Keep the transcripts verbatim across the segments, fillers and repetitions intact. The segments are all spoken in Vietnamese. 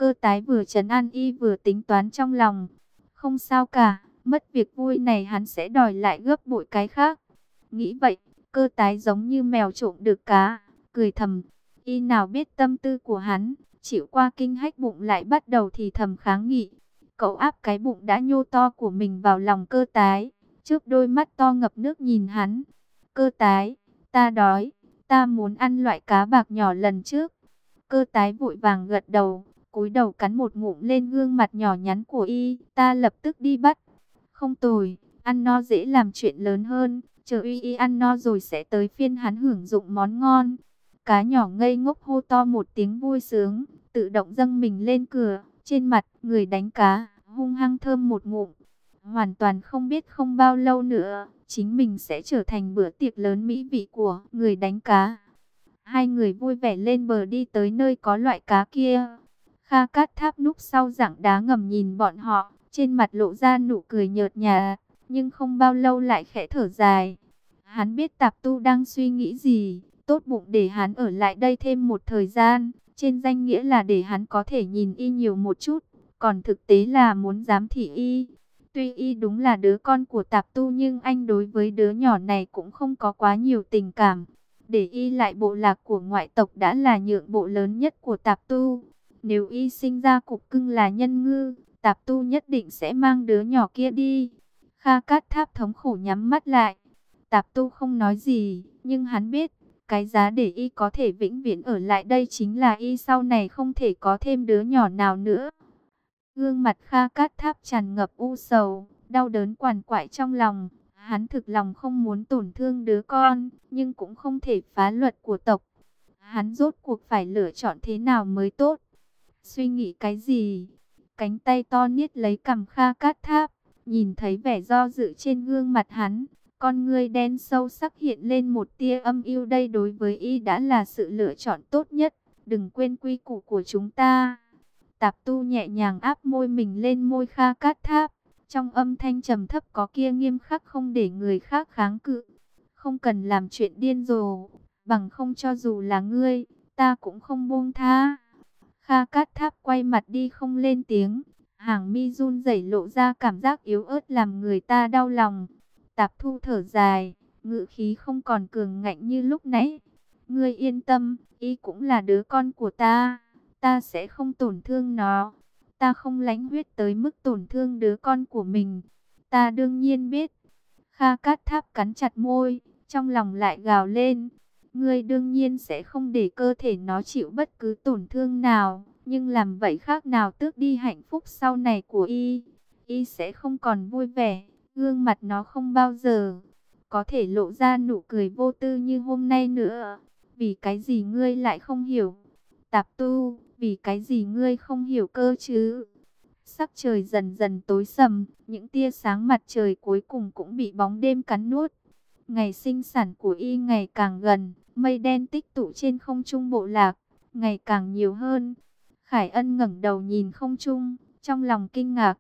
Cơ tái vừa trấn an y vừa tính toán trong lòng. Không sao cả, mất việc vui này hắn sẽ đòi lại gấp bội cái khác. Nghĩ vậy, cơ tái giống như mèo trộm được cá, cười thầm. Y nào biết tâm tư của hắn, chịu qua kinh hách bụng lại bắt đầu thì thầm kháng nghị. Cậu áp cái bụng đã nhô to của mình vào lòng cơ tái, trước đôi mắt to ngập nước nhìn hắn. Cơ tái, ta đói, ta muốn ăn loại cá bạc nhỏ lần trước. Cơ tái vội vàng gật đầu, cúi đầu cắn một ngụm lên gương mặt nhỏ nhắn của y. Ta lập tức đi bắt. Không tồi, ăn no dễ làm chuyện lớn hơn. Chờ y y ăn no rồi sẽ tới phiên hắn hưởng dụng món ngon. Cá nhỏ ngây ngốc hô to một tiếng vui sướng, tự động dâng mình lên cửa. Trên mặt người đánh cá hung hăng thơm một ngụm. Hoàn toàn không biết không bao lâu nữa, chính mình sẽ trở thành bữa tiệc lớn mỹ vị của người đánh cá. Hai người vui vẻ lên bờ đi tới nơi có loại cá kia. Kha Cát Tháp núp sau rặng đá ngầm nhìn bọn họ, trên mặt lộ ra nụ cười nhợt nhạt, nhưng không bao lâu lại khẽ thở dài. Hắn biết Tạp Tu đang suy nghĩ gì, tốt bụng để hắn ở lại đây thêm một thời gian, trên danh nghĩa là để hắn có thể nhìn y nhiều một chút, còn thực tế là muốn giám thị y. Tuy y đúng là đứa con của Tạp Tu nhưng anh đối với đứa nhỏ này cũng không có quá nhiều tình cảm. Để y lại bộ lạc của ngoại tộc đã là nhượng bộ lớn nhất của Tạp Tu. Nếu y sinh ra cục cưng là Nhân Ngư, Tạp Tu nhất định sẽ mang đứa nhỏ kia đi. Kha Cát Tháp thống khổ nhắm mắt lại. Tạp Tu không nói gì, nhưng hắn biết, cái giá để y có thể vĩnh viễn ở lại đây chính là y sau này không thể có thêm đứa nhỏ nào nữa. Gương mặt Kha Cát Tháp tràn ngập u sầu, đau đớn quằn quại trong lòng. Hắn thực lòng không muốn tổn thương đứa con, nhưng cũng không thể phá luật của tộc. Hắn rốt cuộc phải lựa chọn thế nào mới tốt? Suy nghĩ cái gì? Cánh tay to niết lấy cằm Kha Cát Tháp, nhìn thấy vẻ do dự trên gương mặt hắn. Con ngươi đen sâu sắc hiện lên một tia âm u. Đây đối với y đã là sự lựa chọn tốt nhất. Đừng quên quy củ của chúng ta. Tạp Tu nhẹ nhàng áp môi mình lên môi Kha Cát Tháp. Trong âm thanh trầm thấp có kia nghiêm khắc không để người khác kháng cự. Không cần làm chuyện điên rồ, bằng không cho dù là ngươi, ta cũng không buông tha. Kha Cát Tháp quay mặt đi không lên tiếng. Hàng mi run rẩy lộ ra cảm giác yếu ớt làm người ta đau lòng. Tạp Thu thở dài, ngữ khí không còn cường ngạnh như lúc nãy. Ngươi yên tâm, y cũng là đứa con của ta. Ta sẽ không tổn thương nó. Ta không lãnh huyết tới mức tổn thương đứa con của mình. Ta đương nhiên biết. Kha Cát Tháp cắn chặt môi, trong lòng lại gào lên. Ngươi đương nhiên sẽ không để cơ thể nó chịu bất cứ tổn thương nào. Nhưng làm vậy khác nào tước đi hạnh phúc sau này của y. Y sẽ không còn vui vẻ. Gương mặt nó không bao giờ có thể lộ ra nụ cười vô tư như hôm nay nữa. Vì cái gì ngươi lại không hiểu? Tạp Tu, vì cái gì ngươi không hiểu cơ chứ? Sắc trời dần dần tối sầm, những tia sáng mặt trời cuối cùng cũng bị bóng đêm cắn nuốt. Ngày sinh sản của y ngày càng gần, mây đen tích tụ trên không trung bộ lạc, ngày càng nhiều hơn. Khải Ân ngẩng đầu nhìn không trung, trong lòng kinh ngạc.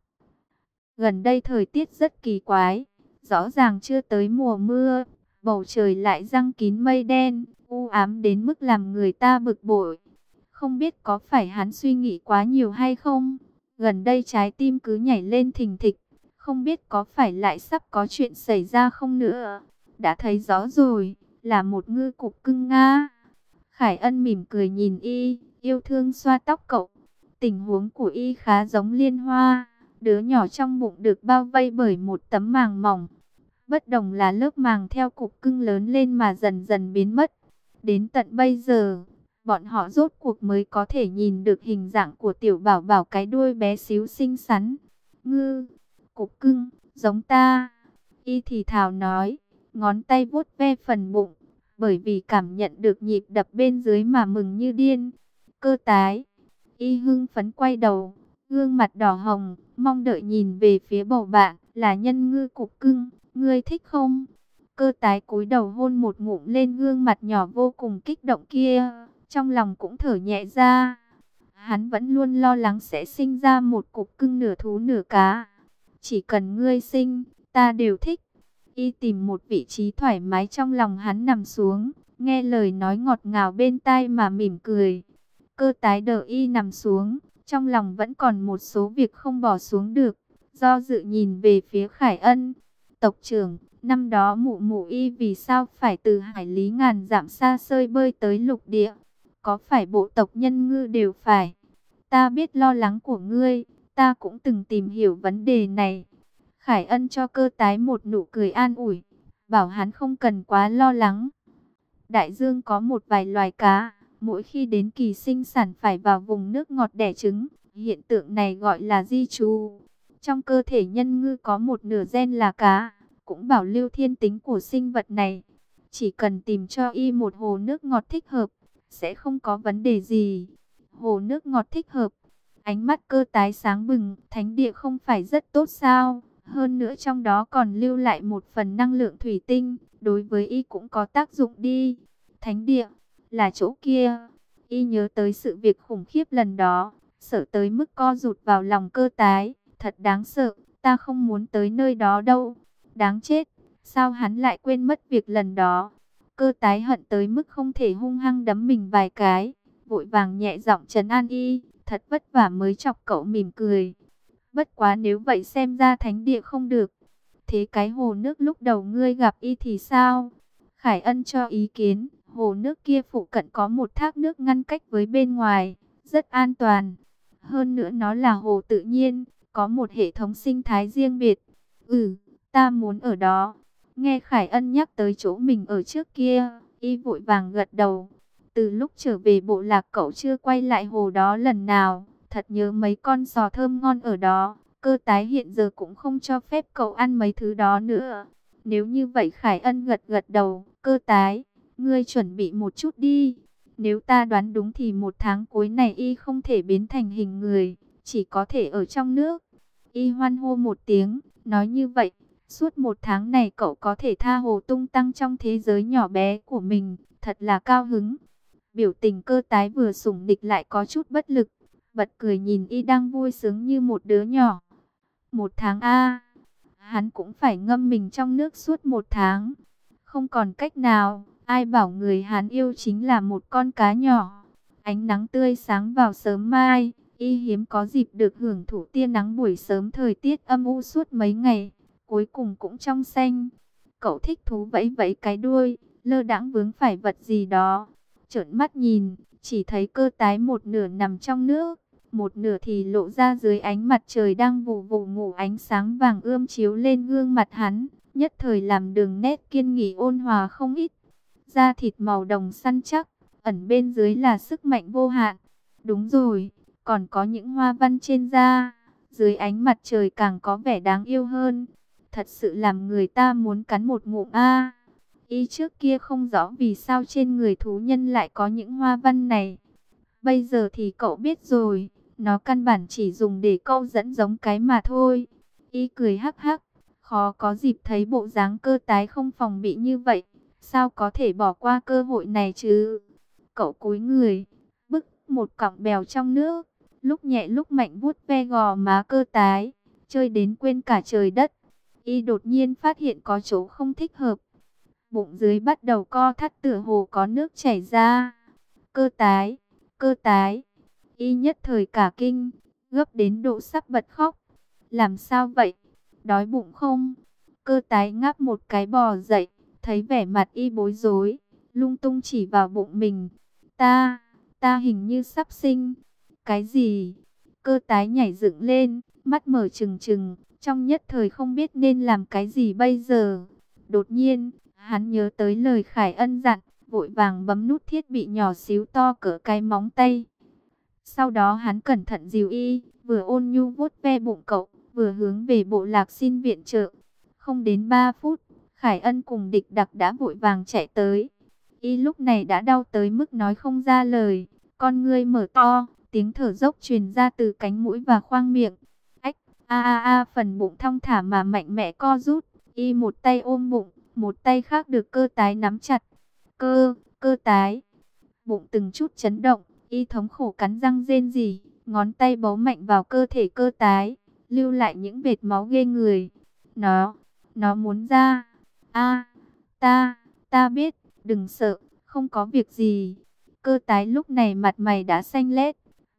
Gần đây thời tiết rất kỳ quái, rõ ràng chưa tới mùa mưa, bầu trời lại giăng kín mây đen, u ám đến mức làm người ta bực bội. Không biết có phải hắn suy nghĩ quá nhiều hay không? Gần đây trái tim cứ nhảy lên thình thịch, không biết có phải lại sắp có chuyện xảy ra không nữa. Đã thấy rõ rồi, là một ngư cục cưng Nga. Khải Ân mỉm cười nhìn y, yêu thương xoa tóc cậu. Tình huống của y khá giống Liên Hoa, đứa nhỏ trong bụng được bao vây bởi một tấm màng mỏng. Bất đồng là lớp màng theo cục cưng lớn lên mà dần dần biến mất. Đến tận bây giờ, bọn họ rốt cuộc mới có thể nhìn được hình dạng của tiểu bảo bảo cái đuôi bé xíu xinh xắn. Ngư, cục cưng, giống ta. Y thì thào nói, ngón tay vuốt ve phần bụng, bởi vì cảm nhận được nhịp đập bên dưới mà mừng như điên. Cơ tái, y hưng phấn quay đầu, gương mặt đỏ hồng, mong đợi nhìn về phía bầu bạn, là Nhân Ngư cục cưng, ngươi thích không? Cơ tái cúi đầu hôn một ngụm lên gương mặt nhỏ vô cùng kích động kia, trong lòng cũng thở nhẹ ra. Hắn vẫn luôn lo lắng sẽ sinh ra một cục cưng nửa thú nửa cá. Chỉ cần ngươi sinh, ta đều thích. Y tìm một vị trí thoải mái trong lòng hắn nằm xuống, nghe lời nói ngọt ngào bên tai mà mỉm cười. Cơ tái đợi y nằm xuống, trong lòng vẫn còn một số việc không bỏ xuống được, do dự nhìn về phía Khải Ân. Tộc trưởng, năm đó mụ mụ y vì sao phải từ hải lý ngàn dặm xa xôi bơi tới lục địa? Có phải bộ tộc nhân ngư đều phải? Ta biết lo lắng của ngươi, ta cũng từng tìm hiểu vấn đề này. Khải Ân cho Cơ Tái một nụ cười an ủi, bảo hắn không cần quá lo lắng. Đại dương có một vài loài cá, mỗi khi đến kỳ sinh sản phải vào vùng nước ngọt đẻ trứng. Hiện tượng này gọi là di trú. Trong cơ thể nhân ngư có một nửa gen là cá, cũng bảo lưu thiên tính của sinh vật này. Chỉ cần tìm cho y một hồ nước ngọt thích hợp, sẽ không có vấn đề gì. Hồ nước ngọt thích hợp. Ánh mắt Cơ Tái sáng bừng, thánh địa không phải rất tốt sao? Hơn nữa trong đó còn lưu lại một phần năng lượng thủy tinh, đối với y cũng có tác dụng đi. Thánh địa, là chỗ kia. Y nhớ tới sự việc khủng khiếp lần đó, sợ tới mức co rụt vào lòng Cơ Tái. Thật đáng sợ, ta không muốn tới nơi đó đâu. Đáng chết, sao hắn lại quên mất việc lần đó? Cơ Tái hận tới mức không thể hung hăng đấm mình vài cái, vội vàng nhẹ giọng trấn an y, thật vất vả mới chọc cậu mỉm cười. Bất quá nếu vậy xem ra thánh địa không được. Thế cái hồ nước lúc đầu ngươi gặp y thì sao? Khải Ân cho ý kiến, hồ nước kia phụ cận có một thác nước ngăn cách với bên ngoài, rất an toàn. Hơn nữa nó là hồ tự nhiên, có một hệ thống sinh thái riêng biệt. Ừ, ta muốn ở đó. Nghe Khải Ân nhắc tới chỗ mình ở trước kia, y vội vàng gật đầu. Từ lúc trở về bộ lạc cậu chưa quay lại hồ đó lần nào, thật nhớ mấy con sò thơm ngon ở đó. Cơ Tái hiện giờ cũng không cho phép cậu ăn mấy thứ đó nữa. Nếu như vậy Khải Ân gật gật đầu, Cơ Tái, ngươi chuẩn bị một chút đi. Nếu ta đoán đúng thì một tháng cuối này y không thể biến thành hình người, chỉ có thể ở trong nước. Y hoan hô một tiếng, nói như vậy, suốt một tháng này cậu có thể tha hồ tung tăng trong thế giới nhỏ bé của mình, thật là cao hứng. Biểu tình Cơ Tái vừa sủng nịch lại có chút bất lực, bật cười nhìn y đang vui sướng như một đứa nhỏ. Một tháng a, hắn cũng phải ngâm mình trong nước suốt một tháng. Không còn cách nào, ai bảo người hắn yêu chính là một con cá nhỏ. Ánh nắng tươi sáng vào sớm mai, y hiếm có dịp được hưởng thụ tia nắng buổi sớm thời tiết âm u suốt mấy ngày, cuối cùng cũng trong xanh. Cậu thích thú vẫy vẫy cái đuôi, lơ đãng vướng phải vật gì đó. Trợn mắt nhìn, chỉ thấy Cơ Tái một nửa nằm trong nước, một nửa thì lộ ra dưới ánh mặt trời đang vù vù ngủ, ánh sáng vàng ươm chiếu lên gương mặt hắn, nhất thời làm đường nét kiên nghị ôn hòa không ít. Da thịt màu đồng săn chắc, ẩn bên dưới là sức mạnh vô hạn. Đúng rồi, còn có những hoa văn trên da, dưới ánh mặt trời càng có vẻ đáng yêu hơn. Thật sự làm người ta muốn cắn một ngụm a. Y trước kia không rõ vì sao trên người thú nhân lại có những hoa văn này. Bây giờ thì cậu biết rồi, nó căn bản chỉ dùng để câu dẫn giống cái mà thôi. Y cười hắc hắc, khó có dịp thấy bộ dáng Cơ Tái không phòng bị như vậy. Sao có thể bỏ qua cơ hội này chứ? Cậu cúi người, bức một cọng bèo trong nước, lúc nhẹ lúc mạnh vuốt ve gò má Cơ Tái, chơi đến quên cả trời đất. Y đột nhiên phát hiện có chỗ không thích hợp. Bụng dưới bắt đầu co thắt tựa hồ có nước chảy ra. Cơ Tái, Cơ Tái. Y nhất thời cả kinh, gấp đến độ sắp bật khóc. Làm sao vậy? Đói bụng không? Cơ Tái ngáp một cái bò dậy, thấy vẻ mặt y bối rối, lung tung chỉ vào bụng mình. Ta, ta hình như sắp sinh. Cái gì? Cơ Tái nhảy dựng lên, mắt mở trừng trừng, trong nhất thời không biết nên làm cái gì bây giờ. Đột nhiên, hắn nhớ tới lời Khải Ân dặn, vội vàng bấm nút thiết bị nhỏ xíu to cỡ cái móng tay. Sau đó hắn cẩn thận dìu y, vừa ôn nhu vuốt ve bụng cậu, vừa hướng về bộ lạc xin viện trợ. Không đến ba phút, Khải Ân cùng Địch Đặc đã vội vàng chạy tới. Y lúc này đã đau tới mức nói không ra lời, con ngươi mở to, tiếng thở dốc truyền ra từ cánh mũi và khoang miệng. Ách, a a a, phần bụng thong thả mà mạnh mẽ co rút, y một tay ôm bụng, một tay khác được Cơ Tái nắm chặt. Cơ, Cơ Tái. Bụng từng chút chấn động, y thống khổ cắn răng rên rỉ, ngón tay bấu mạnh vào cơ thể Cơ Tái, lưu lại những vệt máu ghê người. Nó, nó muốn ra. A, ta, ta biết, đừng sợ, không có việc gì. Cơ Tái lúc này mặt mày đã xanh lét,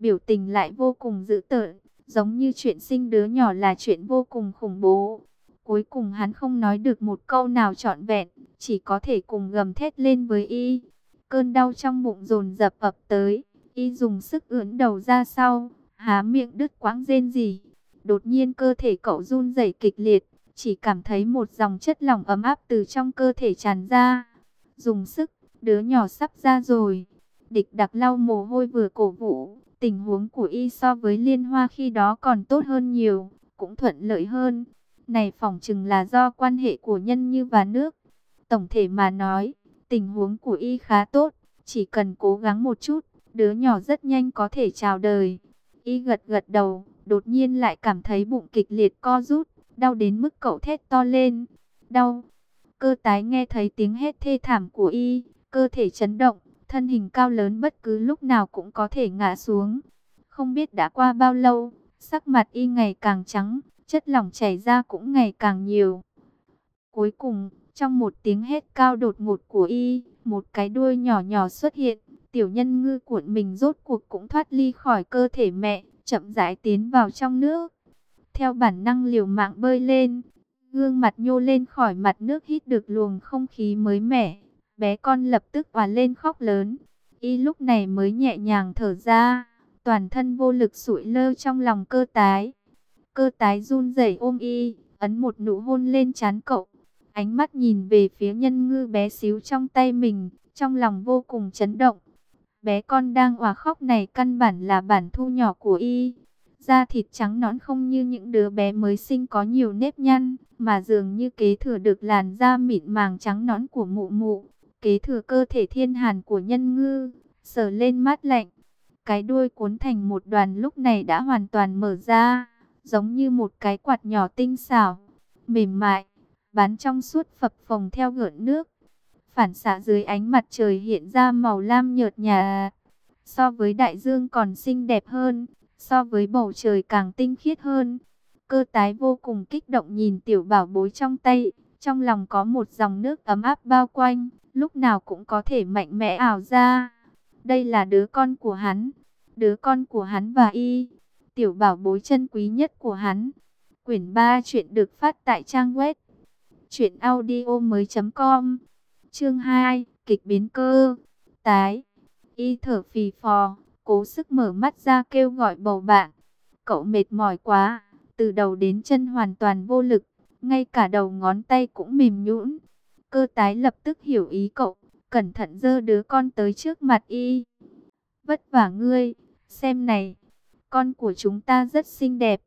biểu tình lại vô cùng dữ tợn, giống như chuyện sinh đứa nhỏ là chuyện vô cùng khủng bố. Cuối cùng hắn không nói được một câu nào trọn vẹn, chỉ có thể cùng gầm thét lên với y. Cơn đau trong bụng dồn dập ập tới, y dùng sức ưỡn đầu ra sau, há miệng đứt quãng rên rỉ. Đột nhiên cơ thể cậu run rẩy kịch liệt, chỉ cảm thấy một dòng chất lỏng ấm áp từ trong cơ thể tràn ra. Dùng sức, đứa nhỏ sắp ra rồi. Địch Đặc lau mồ hôi vừa cổ vũ, tình huống của y so với Liên Hoa khi đó còn tốt hơn nhiều, cũng thuận lợi hơn. Này phỏng chừng là do quan hệ của Nhân Như và nước. Tổng thể mà nói, tình huống của y khá tốt, chỉ cần cố gắng một chút, đứa nhỏ rất nhanh có thể chào đời. Y gật gật đầu, đột nhiên lại cảm thấy bụng kịch liệt co rút, đau đến mức cậu thét to lên. Đau! Cơ tái nghe thấy tiếng hét thê thảm của y, cơ thể chấn động, thân hình cao lớn bất cứ lúc nào cũng có thể ngã xuống. Không biết đã qua bao lâu, sắc mặt y ngày càng trắng, chất lỏng chảy ra cũng ngày càng nhiều. Cuối cùng, trong một tiếng hét cao đột ngột của y, một cái đuôi nhỏ nhỏ xuất hiện, tiểu nhân ngư cuộn mình rốt cuộc cũng thoát ly khỏi cơ thể mẹ, chậm rãi tiến vào trong nước. Theo bản năng liều mạng bơi lên, gương mặt nhô lên khỏi mặt nước hít được luồng không khí mới mẻ. Bé con lập tức òa lên khóc lớn. Y lúc này mới nhẹ nhàng thở ra, toàn thân vô lực sụi lơ trong lòng cơ tái. Cơ tái run rẩy ôm y, ấn một nụ hôn lên trán cậu. Ánh mắt nhìn về phía nhân ngư bé xíu trong tay mình, trong lòng vô cùng chấn động. Bé con đang òa khóc này căn bản là bản thu nhỏ của y. Da thịt trắng nõn không như những đứa bé mới sinh có nhiều nếp nhăn, mà dường như kế thừa được làn da mịn màng trắng nõn của mụ mụ, kế thừa cơ thể thiên hàn của nhân ngư, sờ lên mát lạnh. Cái đuôi cuốn thành một đoàn lúc này đã hoàn toàn mở ra, giống như một cái quạt nhỏ tinh xảo, mềm mại, bắn trong suốt phập phồng theo gợn nước. Phản xạ dưới ánh mặt trời hiện ra màu lam nhợt nhạt, so với đại dương còn xinh đẹp hơn, so với bầu trời càng tinh khiết hơn. Cơ tái vô cùng kích động nhìn tiểu bảo bối trong tay, trong lòng có một dòng nước ấm áp bao quanh, lúc nào cũng có thể mạnh mẽ ảo ra. Đây là đứa con của hắn, đứa con của hắn và y, tiểu bảo bối chân quý nhất của hắn. Quyển ba chuyện được phát tại trang web truyện audio mới chấm com. Chương hai, kịch biến cơ. Tái, y thở phì phò, cố sức mở mắt ra kêu gọi bầu bạn. Cậu mệt mỏi quá, từ đầu đến chân hoàn toàn vô lực, ngay cả đầu ngón tay cũng mềm nhũn. Cơ tái lập tức hiểu ý cậu, cẩn thận giơ đứa con tới trước mặt y. Vất vả ngươi, xem này, con của chúng ta rất xinh đẹp.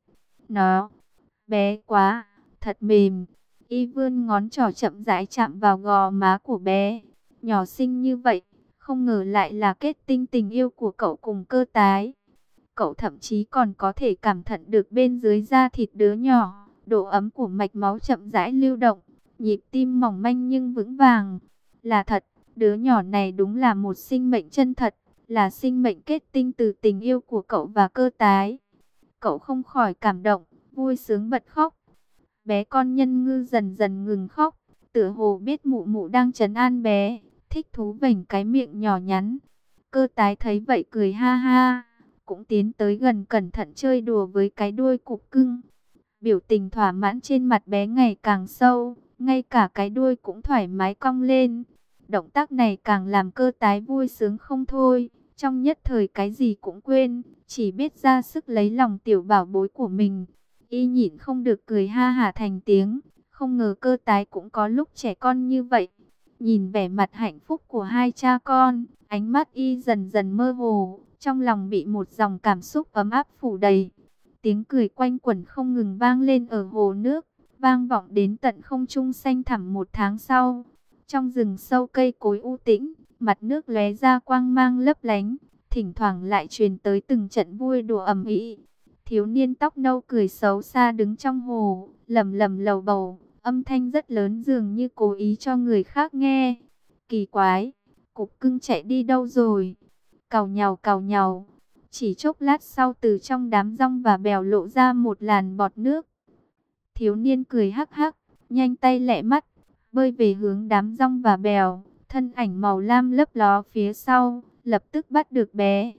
Nó bé quá, thật mềm. Y vươn ngón trỏ chậm rãi chạm vào gò má của bé. Nhỏ xinh như vậy, không ngờ lại là kết tinh tình yêu của cậu cùng cơ tái. Cậu thậm chí còn có thể cảm nhận được bên dưới da thịt đứa nhỏ, độ ấm của mạch máu chậm rãi lưu động, nhịp tim mỏng manh nhưng vững vàng. Là thật, đứa nhỏ này đúng là một sinh mệnh chân thật, là sinh mệnh kết tinh từ tình yêu của cậu và cơ tái. Cậu không khỏi cảm động, vui sướng bật khóc. Bé con nhân ngư dần dần ngừng khóc, tựa hồ biết mụ mụ đang trấn an bé, thích thú vểnh cái miệng nhỏ nhắn. Cơ tái thấy vậy cười ha ha, cũng tiến tới gần cẩn thận chơi đùa với cái đuôi cục cưng. Biểu tình thỏa mãn trên mặt bé ngày càng sâu, ngay cả cái đuôi cũng thoải mái cong lên. Động tác này càng làm cơ tái vui sướng không thôi, trong nhất thời cái gì cũng quên, chỉ biết ra sức lấy lòng tiểu bảo bối của mình. Y nhịn không được cười ha hả thành tiếng, không ngờ cơ tái cũng có lúc trẻ con như vậy. Nhìn vẻ mặt hạnh phúc của hai cha con, ánh mắt y dần dần mơ hồ, trong lòng bị một dòng cảm xúc ấm áp phủ đầy. Tiếng cười quanh quẩn không ngừng vang lên ở hồ nước, vang vọng đến tận không trung xanh thẳm một tháng sau. Trong rừng sâu cây cối u tĩnh, mặt nước lóe ra quang mang lấp lánh, thỉnh thoảng lại truyền tới từng trận vui đùa ầm ĩ. Thiếu niên tóc nâu cười xấu xa đứng trong hồ, lầm lầm lầu bầu, âm thanh rất lớn dường như cố ý cho người khác nghe. Kỳ quái, cục cưng chạy đi đâu rồi? Cào nhào cào nhào. Chỉ chốc lát sau từ trong đám dong và bèo lộ ra một làn bọt nước. Thiếu niên cười hắc hắc, nhanh tay lẹ mắt, bơi về hướng đám dong và bèo. Thân ảnh màu lam lấp ló phía sau, lập tức bắt được bé.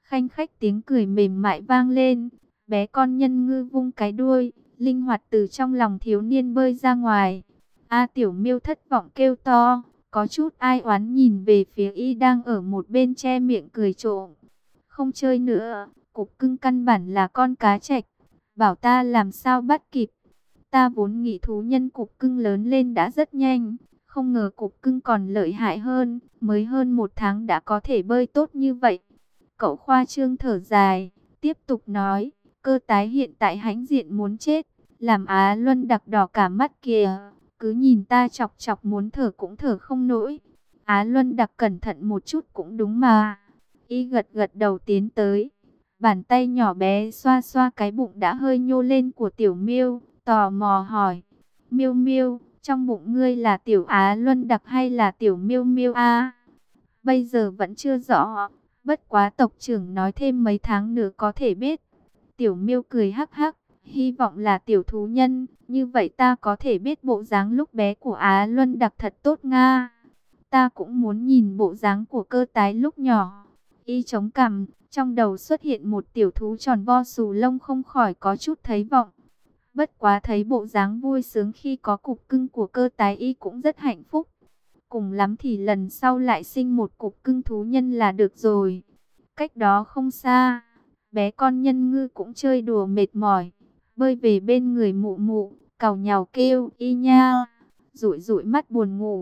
Khanh khách tiếng cười mềm mại vang lên. Bé con nhân ngư vung cái đuôi, linh hoạt từ trong lòng thiếu niên bơi ra ngoài. A Tiểu Miêu thất vọng kêu to, có chút ai oán nhìn về phía y đang ở một bên che miệng cười trộm. Không chơi nữa, cục cưng căn bản là con cá trạch, bảo ta làm sao bắt kịp. Ta vốn nghĩ thú nhân cục cưng lớn lên đã rất nhanh, không ngờ cục cưng còn lợi hại hơn, mới hơn một tháng đã có thể bơi tốt như vậy. Cậu khoa trương thở dài, tiếp tục nói, cơ tái hiện tại hãnh diện muốn chết, làm Á Luân đặc đỏ cả mắt kìa, cứ nhìn ta chọc chọc muốn thở cũng thở không nổi. Á Luân đặc cẩn thận một chút cũng đúng mà. Y gật gật đầu tiến tới, bàn tay nhỏ bé xoa xoa cái bụng đã hơi nhô lên của Tiểu Miêu, tò mò hỏi, Miêu Miêu, trong bụng ngươi là Tiểu Á Luân đặc hay là Tiểu Miêu Miêu a? Bây giờ vẫn chưa rõ, bất quá tộc trưởng nói thêm mấy tháng nữa có thể biết. Tiểu Miêu cười hắc hắc, hy vọng là tiểu thú nhân, như vậy ta có thể biết bộ dáng lúc bé của Á Luân đặc thật tốt nga. Ta cũng muốn nhìn bộ dáng của cơ tái lúc nhỏ. Y chống cằm, trong đầu xuất hiện một tiểu thú tròn vo xù lông không khỏi có chút thấy vọng. Bất quá thấy bộ dáng vui sướng khi có cục cưng của cơ tái y cũng rất hạnh phúc. Cùng lắm thì lần sau lại sinh một cục cưng thú nhân là được rồi. Cách đó không xa, bé con nhân ngư cũng chơi đùa mệt mỏi, bơi về bên người mụ mụ, càu nhàu kêu y nha, rụi rụi mắt buồn ngủ.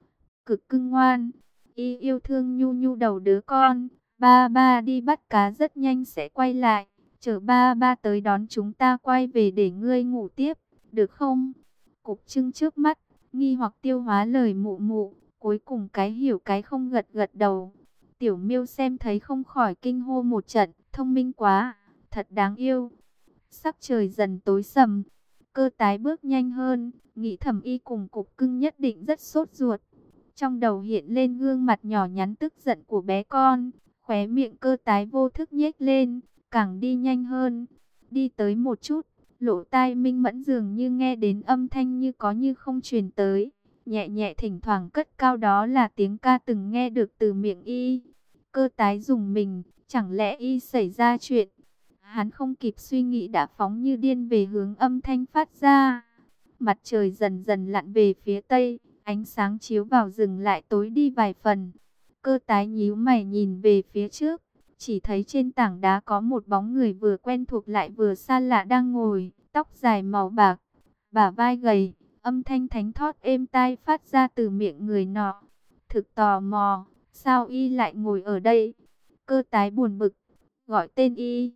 Cực cưng ngoan, y yêu thương nhu nhu đầu đứa con. Ba ba đi bắt cá rất nhanh sẽ quay lại, chờ ba ba tới đón chúng ta quay về để ngươi ngủ tiếp, được không? Cục trưng trước mắt, nghi hoặc tiêu hóa lời mụ mụ, cuối cùng cái hiểu cái không gật gật đầu. Tiểu Miêu xem thấy không khỏi kinh hô một trận, thông minh quá, thật đáng yêu. Sắc trời dần tối sầm, cơ tái bước nhanh hơn, nghĩ thầm y cùng cục cưng nhất định rất sốt ruột. Trong đầu hiện lên gương mặt nhỏ nhắn tức giận của bé con, khóe miệng cơ tái vô thức nhếch lên, càng đi nhanh hơn. Đi tới một chút, lỗ tai minh mẫn dường như nghe đến âm thanh như có như không truyền tới. Nhẹ nhẹ thỉnh thoảng cất cao, đó là tiếng ca từng nghe được từ miệng y. Cơ tái dùng mình, chẳng lẽ y xảy ra chuyện? Hắn không kịp suy nghĩ đã phóng như điên về hướng âm thanh phát ra. Mặt trời dần dần lặn về phía tây, ánh sáng chiếu vào rừng lại tối đi vài phần. Cơ tái nhíu mày nhìn về phía trước, chỉ thấy trên tảng đá có một bóng người vừa quen thuộc lại vừa xa lạ đang ngồi, tóc dài màu bạc, bả vai gầy, âm thanh thánh thót êm tai phát ra từ miệng người nọ. Thực tò mò, sao y lại ngồi ở đây? Cơ tái buồn bực, gọi tên y.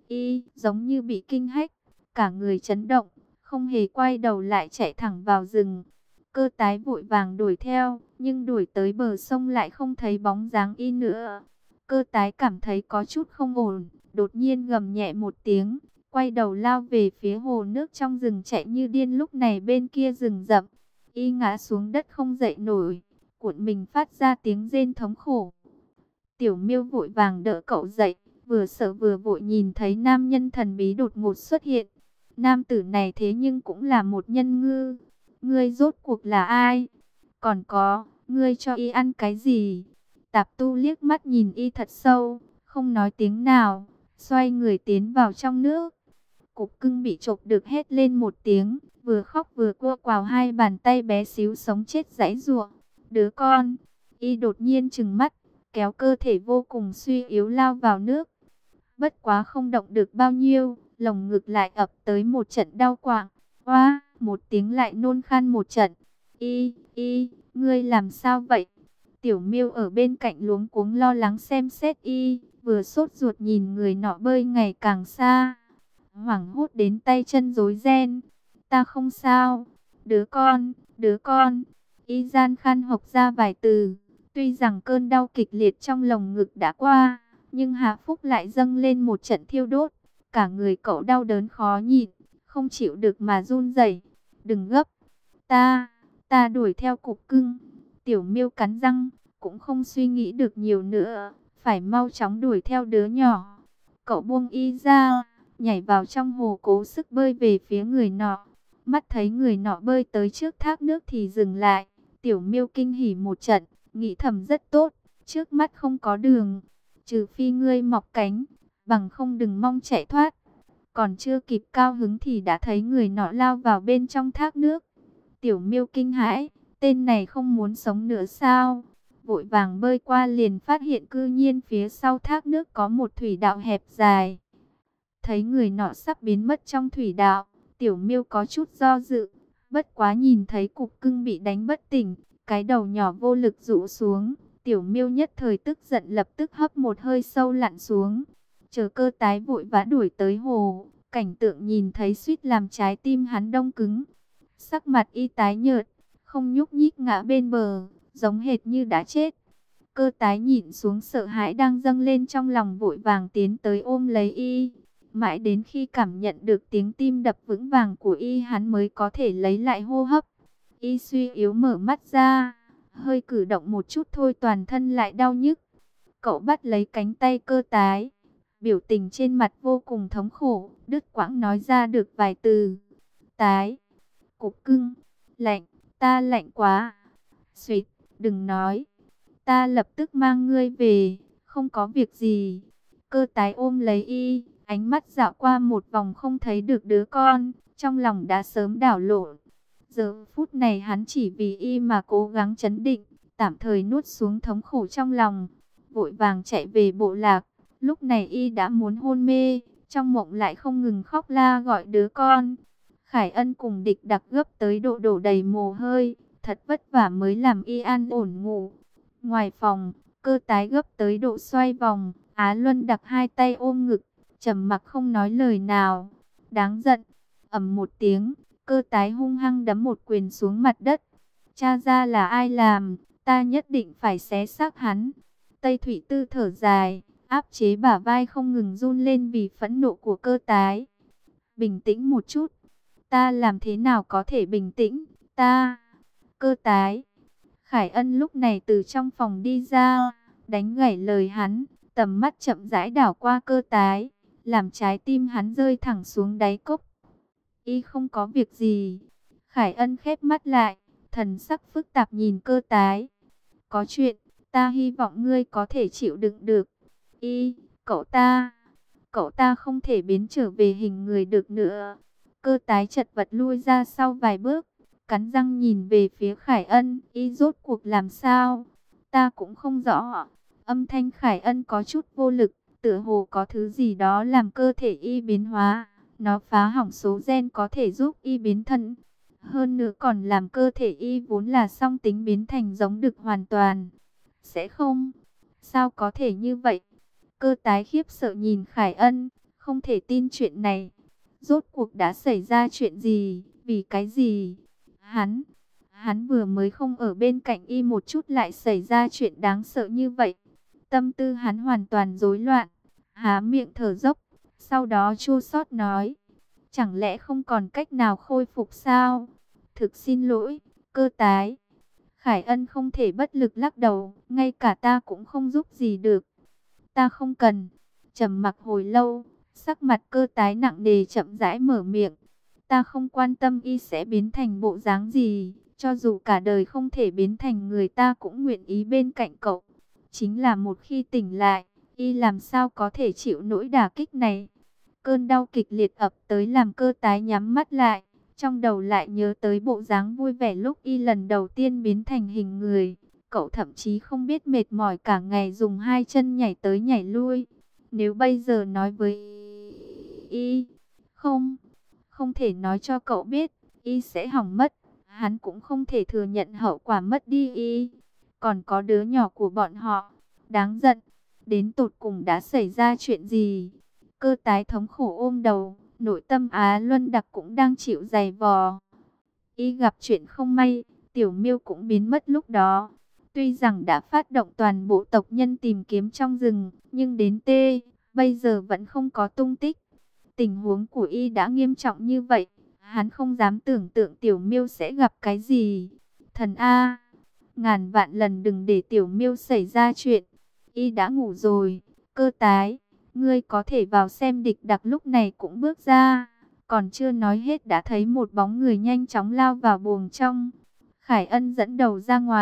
Y giống như bị kinh hách, cả người chấn động, không hề quay đầu lại chạy thẳng vào rừng. Cơ tái vội vàng đuổi theo, nhưng đuổi tới bờ sông lại không thấy bóng dáng y nữa. Cơ tái cảm thấy có chút không ổn, đột nhiên gầm nhẹ một tiếng, quay đầu lao về phía hồ nước trong rừng chạy như điên. Lúc này bên kia rừng rậm, y ngã xuống đất không dậy nổi, cuộn mình phát ra tiếng rên thống khổ. Tiểu Miêu vội vàng đỡ cậu dậy, vừa sợ vừa vội nhìn thấy nam nhân thần bí đột ngột xuất hiện. Nam tử này thế nhưng cũng là một nhân ngư. Ngươi rốt cuộc là ai? Còn có, ngươi cho y ăn cái gì? Tạp Tu liếc mắt nhìn y thật sâu, không nói tiếng nào, xoay người tiến vào trong nước. Cục cưng bị chộp được hét lên một tiếng, vừa khóc vừa cua quào hai bàn tay bé xíu sống chết giãy giụa. Đứa con, y đột nhiên trừng mắt, kéo cơ thể vô cùng suy yếu lao vào nước. Bất quá không động được bao nhiêu, lồng ngực lại ập tới một trận đau quặn. Oa, một tiếng lại nôn khan một trận. Y, y, ngươi làm sao vậy? Tiểu Miêu ở bên cạnh luống cuống lo lắng xem xét y, vừa sốt ruột nhìn người nọ bơi ngày càng xa. Hoảng hốt đến tay chân rối ren. Ta không sao. Đứa con, đứa con. Y gian khan hộc ra vài từ. Tuy rằng cơn đau kịch liệt trong lồng ngực đã qua, nhưng hạ phúc lại dâng lên một trận thiêu đốt. Cả người cậu đau đớn khó nhịn, không chịu được mà run rẩy. Đừng gấp. Ta, ta đuổi theo cục cưng. Tiểu Miêu cắn răng, cũng không suy nghĩ được nhiều nữa, phải mau chóng đuổi theo đứa nhỏ. Cậu buông y ra, nhảy vào trong hồ cố sức bơi về phía người nọ. Mắt thấy người nọ bơi tới trước thác nước thì dừng lại. Tiểu Miêu kinh hỉ một trận, nghĩ thầm rất tốt, trước mắt không có đường. trừ phi ngươi mọc cánh, bằng không đừng mong chạy thoát. Còn chưa kịp cao hứng thì đã thấy người nọ lao vào bên trong thác nước. Tiểu Miêu kinh hãi, tên này không muốn sống nữa sao? Vội vàng bơi qua liền phát hiện cư nhiên phía sau thác nước có một thủy đạo hẹp dài. Thấy người nọ sắp biến mất trong thủy đạo, Tiểu Miêu có chút do dự. Bất quá nhìn thấy cục cưng bị đánh bất tỉnh, cái đầu nhỏ vô lực rũ xuống. Tiểu Miêu nhất thời tức giận, lập tức hấp một hơi sâu lặn xuống. Chờ Cơ Tái vội vã đuổi tới hồ, cảnh tượng nhìn thấy suýt làm trái tim hắn đông cứng. Sắc mặt y tái nhợt, không nhúc nhích ngã bên bờ, giống hệt như đã chết. Cơ Tái nhìn xuống sợ hãi đang dâng lên trong lòng, vội vàng tiến tới ôm lấy y. Mãi đến khi cảm nhận được tiếng tim đập vững vàng của y, hắn mới có thể lấy lại hô hấp. Y suy yếu mở mắt ra, hơi cử động một chút thôi toàn thân lại đau nhức. Cậu bắt lấy cánh tay Cơ Tái, biểu tình trên mặt vô cùng thống khổ, đứt quãng nói ra được vài từ. Tái, cục cưng, lạnh, ta lạnh quá. Xuyệt, đừng nói, ta lập tức mang ngươi về, không có việc gì. Cơ Tái ôm lấy y, ánh mắt dạo qua một vòng không thấy được đứa con, trong lòng đã sớm đảo lộn. Giờ phút này hắn chỉ vì y mà cố gắng trấn định, tạm thời nuốt xuống thống khổ trong lòng, vội vàng chạy về bộ lạc. Lúc này y đã muốn hôn mê, trong mộng lại không ngừng khóc la gọi đứa con. Khải Ân cùng Địch Đặc gấp tới độ đổ đầy mồ hôi, thật vất vả mới làm y an ổn ngủ. Ngoài phòng, Cơ Tái gấp tới độ xoay vòng, Á Luân Đặc hai tay ôm ngực, trầm mặc không nói lời nào. Đáng giận, ầm một tiếng, Cơ Tái hung hăng đấm một quyền xuống mặt đất. Cha ra là ai làm, ta nhất định phải xé xác hắn. Tây Thủy Tư thở dài, áp chế bả vai không ngừng run lên vì phẫn nộ của Cơ Tái. Bình tĩnh một chút, ta làm thế nào có thể bình tĩnh, ta, Cơ Tái. Khải Ân lúc này từ trong phòng đi ra, đánh gãy lời hắn, tầm mắt chậm rãi đảo qua Cơ Tái, làm trái tim hắn rơi thẳng xuống đáy cốc. Y không có việc gì. Khải Ân khép mắt lại, thần sắc phức tạp nhìn Cơ Tái. Có chuyện, ta hy vọng ngươi có thể chịu đựng được. Y, cậu ta, cậu ta không thể biến trở về hình người được nữa. Cơ Tái chật vật lui ra sau vài bước, cắn răng nhìn về phía Khải Ân. Y rốt cuộc làm sao? Ta cũng không rõ. Âm thanh Khải Ân có chút vô lực, tựa hồ có thứ gì đó làm cơ thể y biến hóa. Nó phá hỏng số gen có thể giúp y biến thân. Hơn nữa còn làm cơ thể y vốn là song tính biến thành giống đực hoàn toàn. Sẽ không? Sao có thể như vậy? Cơ Tái khiếp sợ nhìn Khải Ân, không thể tin chuyện này. Rốt cuộc đã xảy ra chuyện gì? Vì cái gì? Hắn, hắn vừa mới không ở bên cạnh y một chút lại xảy ra chuyện đáng sợ như vậy. Tâm tư hắn hoàn toàn rối loạn, há miệng thở dốc, sau đó chua xót nói, chẳng lẽ không còn cách nào khôi phục sao? Thực xin lỗi, Cơ Tái. Khải Ân không thể bất lực lắc đầu, ngay cả ta cũng không giúp gì được. Ta không cần. Trầm mặc hồi lâu, sắc mặt Cơ Tái nặng nề chậm rãi mở miệng. Ta không quan tâm y sẽ biến thành bộ dáng gì, cho dù cả đời không thể biến thành người, ta cũng nguyện ý bên cạnh cậu. Chính là một khi tỉnh lại, y làm sao có thể chịu nỗi đả kích này. Cơn đau kịch liệt ập tới làm Cơ Tái nhắm mắt lại, trong đầu lại nhớ tới bộ dáng vui vẻ lúc y lần đầu tiên biến thành hình người. Cậu thậm chí không biết mệt mỏi cả ngày dùng hai chân nhảy tới nhảy lui. Nếu bây giờ nói với y, không, không thể nói cho cậu biết, y sẽ hỏng mất. Hắn cũng không thể thừa nhận hậu quả mất đi y. Còn có đứa nhỏ của bọn họ, đáng giận. Đến tột cùng đã xảy ra chuyện gì? Cơ Tái thống khổ ôm đầu, nội tâm Á Luân Đặc cũng đang chịu dày vò. Y gặp chuyện không may, Tiểu Miêu cũng biến mất lúc đó. Tuy rằng đã phát động toàn bộ tộc nhân tìm kiếm trong rừng, nhưng đến T, bây giờ vẫn không có tung tích. Tình huống của y đã nghiêm trọng như vậy, hắn không dám tưởng tượng Tiểu Miêu sẽ gặp cái gì. Thần A, ngàn vạn lần đừng để Tiểu Miêu xảy ra chuyện. Y đã ngủ rồi. Cơ Tái, ngươi có thể vào xem. Địch Đặc lúc này cũng bước ra, còn chưa nói hết đã thấy một bóng người nhanh chóng lao vào buồng trong. Khải Ân dẫn đầu ra ngoài,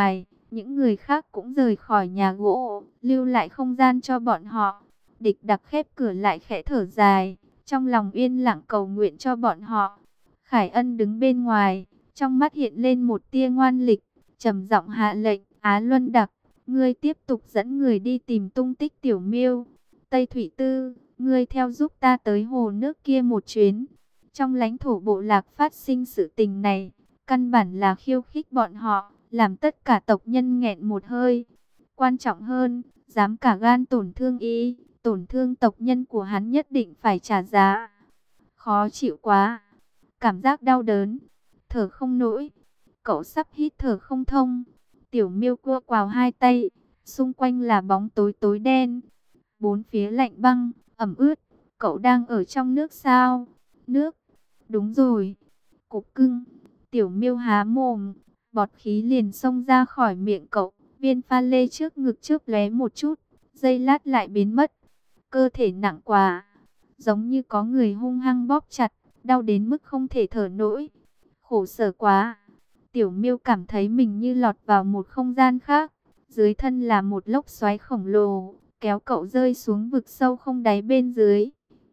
Những người khác cũng rời khỏi nhà gỗ, lưu lại không gian cho bọn họ. Địch Đặc khép cửa lại khẽ thở dài, trong lòng yên lặng cầu nguyện cho bọn họ. Khải Ân đứng bên ngoài, trong mắt hiện lên một tia ngoan lịch, trầm giọng hạ lệnh, Á Luân Đặc, ngươi tiếp tục dẫn người đi tìm tung tích Tiểu Miêu. Tây Thủy Tư, ngươi theo giúp ta tới hồ nước kia một chuyến. Trong lãnh thổ bộ lạc phát sinh sự tình này, căn bản là khiêu khích bọn họ, làm tất cả tộc nhân nghẹn một hơi. Quan trọng hơn, dám cả gan tổn thương y, tổn thương tộc nhân của hắn nhất định phải trả giá. Khó chịu quá, cảm giác đau đớn, thở không nổi, cậu sắp hít thở không thông. Tiểu Miêu cua quào hai tay, xung quanh là bóng tối tối đen, bốn phía lạnh băng, ẩm ướt. Cậu đang ở trong nước sao? Nước, đúng rồi. Cục cưng. Tiểu Miêu há mồm, bọt khí liền xông ra khỏi miệng cậu. Viên pha lê trước ngực chớp lóe một chút, giây lát lại biến mất. Cơ thể nặng quá, giống như có người hung hăng bóp chặt, đau đến mức không thể thở nổi. Khổ sở quá. Tiểu Miêu cảm thấy mình như lọt vào một không gian khác. Dưới thân là một lốc xoáy khổng lồ, kéo cậu rơi xuống vực sâu không đáy bên dưới.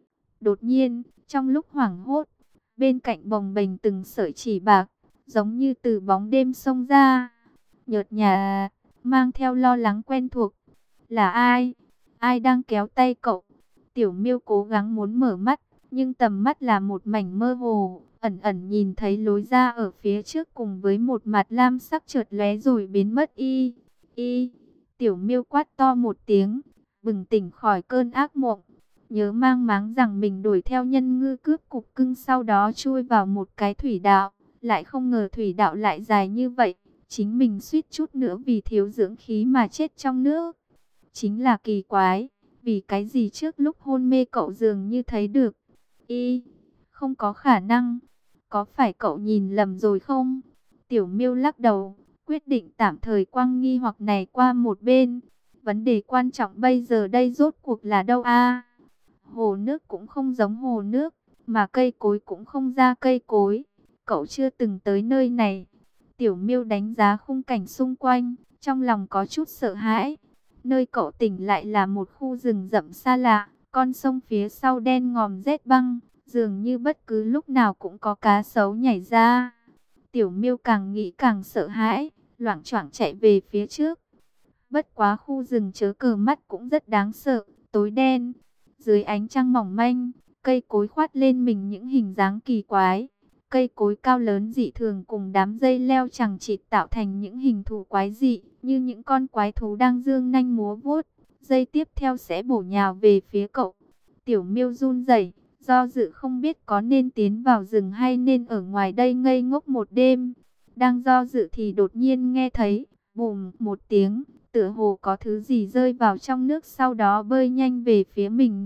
Đột nhiên, trong lúc hoảng hốt, bên cạnh bồng bềnh từng sợi chỉ bạc, giống như từ bóng đêm xông ra. Nhợt nhạt, mang theo lo lắng quen thuộc. Là ai? Ai đang kéo tay cậu? Tiểu Miêu cố gắng muốn mở mắt, nhưng tầm mắt là một mảnh mơ hồ, ẩn ẩn nhìn thấy lối ra ở phía trước cùng với một mặt lam sắc chợt lóe rồi biến mất. Y, y, Tiểu Miêu quát to một tiếng, bừng tỉnh khỏi cơn ác mộng. Nhớ mang máng rằng mình đuổi theo nhân ngư cướp cục cưng, sau đó chui vào một cái thủy đạo, lại không ngờ thủy đạo lại dài như vậy. Chính mình suýt chút nữa vì thiếu dưỡng khí mà chết trong nước. Chính là kỳ quái, vì cái gì trước lúc hôn mê cậu dường như thấy được. Y, không có khả năng. Có phải cậu nhìn lầm rồi không? Tiểu Miêu lắc đầu, quyết định tạm thời quăng nghi hoặc này qua một bên. Vấn đề quan trọng bây giờ đây rốt cuộc là đâu a? Hồ nước cũng không giống hồ nước, mà cây cối cũng không ra cây cối. Cậu chưa từng tới nơi này. Tiểu Miêu đánh giá khung cảnh xung quanh, trong lòng có chút sợ hãi. Nơi cậu tỉnh lại là một khu rừng rậm xa lạ, con sông phía sau đen ngòm rét băng, dường như bất cứ lúc nào cũng có cá sấu nhảy ra. Tiểu Miêu càng nghĩ càng sợ hãi, loạng choạng chạy về phía trước. Bất quá khu rừng chớ cờ mắt cũng rất đáng sợ, tối đen. Dưới ánh trăng mỏng manh, cây cối khoát lên mình những hình dáng kỳ quái. Cây cối cao lớn dị thường cùng đám dây leo chằng chịt tạo thành những hình thù quái dị, như những con quái thú đang dương nanh múa vuốt. Dây tiếp theo sẽ bổ nhào về phía cậu. Tiểu Miêu run rẩy, do dự không biết có nên tiến vào rừng hay nên ở ngoài đây ngây ngốc một đêm. Đang do dự thì đột nhiên nghe thấy bùm một tiếng, tựa hồ có thứ gì rơi vào trong nước, sau đó bơi nhanh về phía mình.